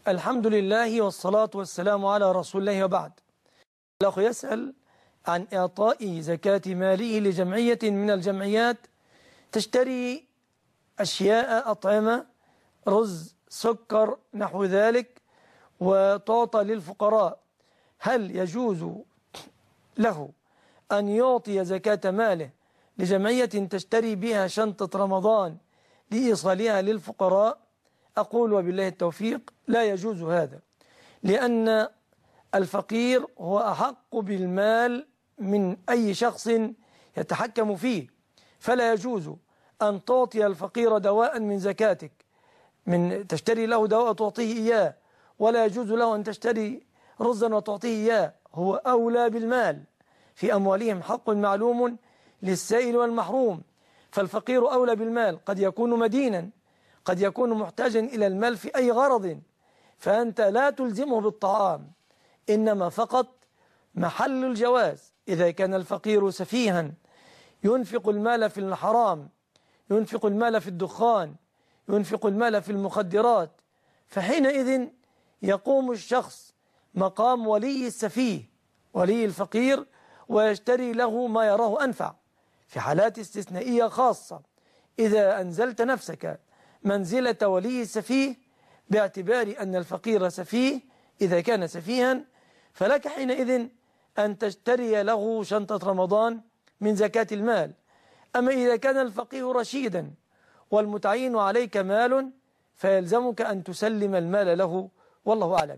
الحمد لله والصلاة والسلام على رسول الله وبعد. الأخ يسأل عن إعطاء زكاة ماله لجمعية من الجمعيات تشتري أشياء أطعمة، رز، سكر، نحو ذلك، وتعطى للفقراء. هل يجوز له أن يعطي زكاة ماله لجمعية تشتري بها شنطة رمضان لإيصالها للفقراء؟ أقول وبالله التوفيق: لا يجوز هذا، لأن الفقير هو أحق بالمال من أي شخص يتحكم فيه، فلا يجوز أن تعطي الفقير دواء من زكاتك، من تشتري له دواء تعطيه إياه، ولا يجوز له أن تشتري رزا وتعطيه إياه. هو أولى بالمال، في أموالهم حق معلوم للسائل والمحروم، فالفقير أولى بالمال. قد يكون مدينا، قد يكون محتاجا إلى المال في أي غرض، فأنت لا تلزمه بالطعام، إنما فقط محل الجواز إذا كان الفقير سفيها ينفق المال في الحرام، ينفق المال في الدخان، ينفق المال في المخدرات، فحينئذ يقوم الشخص مقام ولي السفيه، ولي الفقير، ويشتري له ما يراه أنفع في حالات استثنائية خاصة. إذا أنزلت نفسك منزلة ولي السفيه باعتبار أن الفقير سفيه، إذا كان سفيها فلك حينئذ أن تشتري له شنطة رمضان من زكاة المال. أما إذا كان الفقير رشيدا والمتعين عليك مال فيلزمك أن تسلم المال له، والله أعلم.